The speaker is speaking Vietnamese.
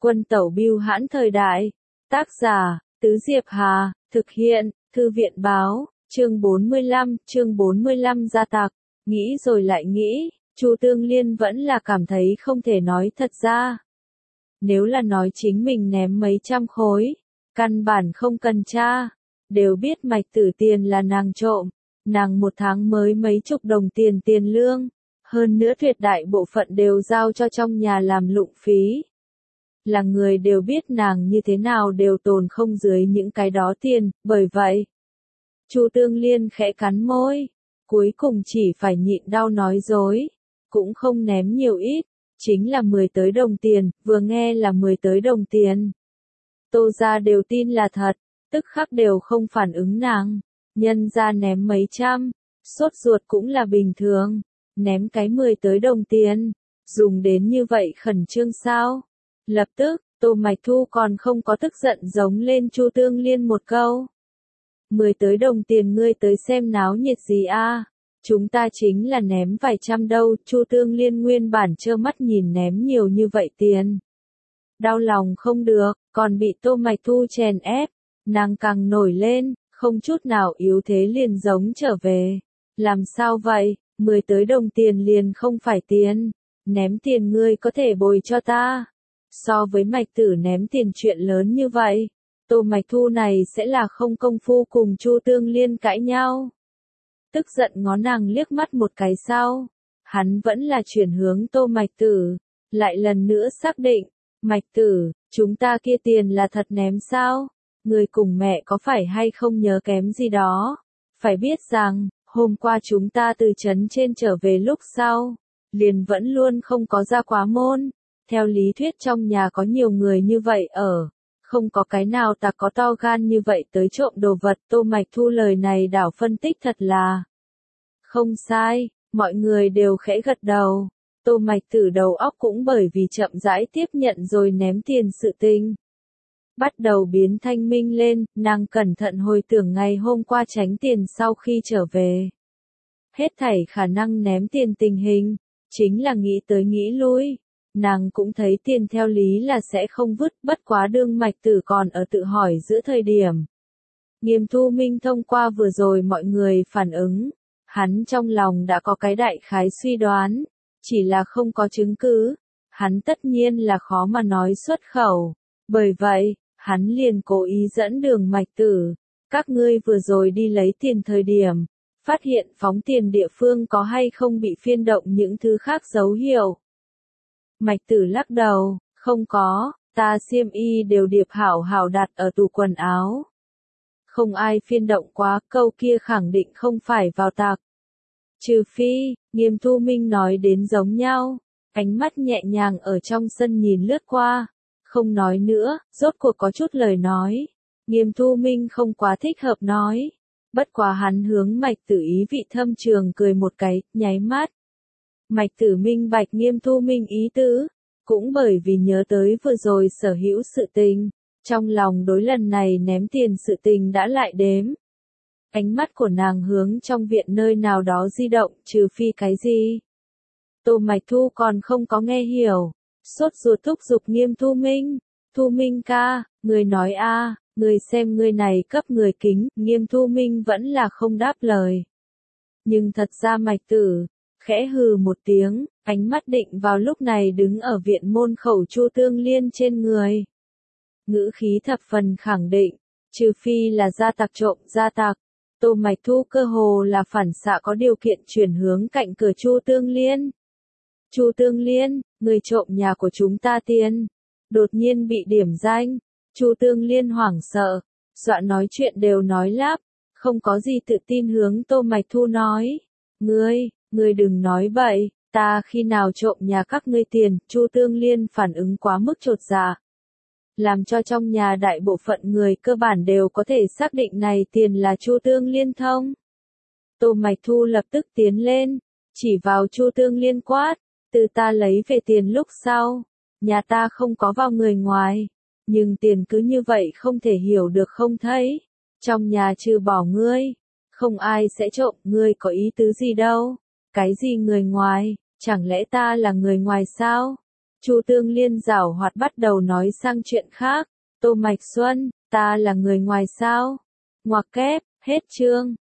Quân tẩu bưu hãn thời đại. Tác giả, Tứ Diệp Hà, thực hiện, Thư viện báo, chương 45 gia tặc. Nghĩ rồi lại nghĩ, Chu Tương Liên vẫn là cảm thấy không thể nói thật ra. Nếu là nói chính mình ném mấy trăm khối, căn bản không cần tra, đều biết Mạch Tử tiền là nàng trộm, nàng một tháng mới mấy chục đồng tiền lương, hơn nữa tuyệt đại bộ phận đều giao cho trong nhà làm lụng phí. Là người đều biết nàng như thế nào đều tồn không dưới những cái đó tiền, bởi vậy, Chu Tương Liên khẽ cắn môi, cuối cùng chỉ phải nhịn đau nói dối, cũng không ném nhiều ít, chính là 10 tới đồng tiền, vừa nghe là 10 tới đồng tiền. Tô gia đều tin là thật, tức khắc đều không phản ứng nàng, nhân ra ném mấy trăm, sốt ruột cũng là bình thường, ném cái 10 tới đồng tiền, dùng đến như vậy khẩn trương sao? Lập tức, Tô Mạch Thu còn không có tức giận giống lên Chu Tương Liên một câu. 10 tới đồng tiền ngươi tới xem náo nhiệt gì a? Chúng ta chính là ném vài trăm đâu, Chu Tương Liên nguyên bản trơ mắt nhìn ném nhiều như vậy tiền. Đau lòng không được, còn bị Tô Mạch Thu chèn ép, nàng càng nổi lên, không chút nào yếu thế liền giống trở về. Làm sao vậy, 10 tới đồng tiền liền không phải tiền, ném tiền ngươi có thể bồi cho ta. So với Mạch Tử ném tiền chuyện lớn như vậy, Tô Mạch Thu này sẽ là không công phu cùng Chu Tương Liên cãi nhau. Tức giận ngó nàng liếc mắt một cái sau, hắn vẫn là chuyển hướng Tô Mạch Tử, lại lần nữa xác định, Mạch Tử, chúng ta kia tiền là thật ném sao? Người cùng mẹ có phải hay không nhớ kém gì đó? Phải biết rằng, hôm qua chúng ta từ trấn trên trở về lúc sau, liền vẫn luôn không có ra quá môn. Theo lý thuyết trong nhà có nhiều người như vậy ở, không có cái nào ta có to gan như vậy tới trộm đồ vật. Tô Mạch Thu lời này đảo phân tích thật là không sai, mọi người đều khẽ gật đầu. Tô Mạch Tử đầu óc cũng bởi vì chậm rãi tiếp nhận rồi ném tiền sự tình, bắt đầu biến thanh minh lên, nàng cẩn thận hồi tưởng ngày hôm qua tránh tiền sau khi trở về. Hết thảy khả năng ném tiền tình hình, chính là nghĩ tới nghĩ lui. Nàng cũng thấy tiền theo lý là sẽ không vứt, bất quá đương Mạch Tử còn ở tự hỏi giữa thời điểm. Nghiêm Thu Minh thông qua vừa rồi mọi người phản ứng, hắn trong lòng đã có cái đại khái suy đoán, chỉ là không có chứng cứ, hắn tất nhiên là khó mà nói xuất khẩu, bởi vậy, hắn liền cố ý dẫn đường Mạch Tử, các ngươi vừa rồi đi lấy tiền thời điểm, phát hiện phóng tiền địa phương có hay không bị phiên động những thứ khác dấu hiệu. Mạch Tử lắc đầu, không có, ta xiêm y đều điệp hảo hảo đặt ở tủ quần áo. Không ai phiên động quá, câu kia khẳng định không phải vào tặc. Trừ phi, Nghiêm Thu Minh nói đến giống nhau, ánh mắt nhẹ nhàng ở trong sân nhìn lướt qua, không nói nữa, rốt cuộc có chút lời nói. Nghiêm Thu Minh không quá thích hợp nói, bất quá hắn hướng Mạch Tử ý vị thâm trường cười một cái, nháy mắt. Mạch Tử minh bạch Nghiêm Thu Minh ý tứ, cũng bởi vì nhớ tới vừa rồi sở hữu sự tình, trong lòng đối lần này ném tiền sự tình đã lại đếm. Ánh mắt của nàng hướng trong viện nơi nào đó di động, trừ phi cái gì? Tô Mạch Thu còn không có nghe hiểu, sốt ruột thúc giục Nghiêm Thu Minh, Thu Minh ca, người nói a, người xem người này cấp người kính, Nghiêm Thu Minh vẫn là không đáp lời. Nhưng thật ra Mạch Tử khẽ hừ một tiếng, ánh mắt định vào lúc này đứng ở viện môn khẩu Chu Tương Liên trên người. Ngữ khí thập phần khẳng định, trừ phi là gia tặc trộm gia tặc. Tô Mạch Thu cơ hồ là phản xạ có điều kiện chuyển hướng cạnh cửa Chu Tương Liên. Chu Tương Liên, người trộm nhà của chúng ta tiền. Đột nhiên bị điểm danh, Chu Tương Liên hoảng sợ, dọa nói chuyện đều nói lắp, không có gì tự tin hướng Tô Mạch Thu nói. Ngươi đừng nói bậy, ta khi nào trộm nhà các ngươi tiền? Chu Tương Liên phản ứng quá mức chột dạ, làm cho trong nhà đại bộ phận người cơ bản đều có thể xác định này tiền là Chu Tương Liên thông. Tô Mạch Thu lập tức tiến lên, chỉ vào Chu Tương Liên quát, từ ta lấy về tiền lúc sau, nhà ta không có vào người ngoài, nhưng tiền cứ như vậy không thể hiểu được không thấy, trong nhà trừ bỏ ngươi, không ai sẽ trộm, ngươi có ý tứ gì đâu? Cái gì người ngoài, chẳng lẽ ta là người ngoài sao? Chu Tương Liên giảo hoạt bắt đầu nói sang chuyện khác. Tô Mạch Xuân, ta là người ngoài sao? Ngoặc kép, hết chương.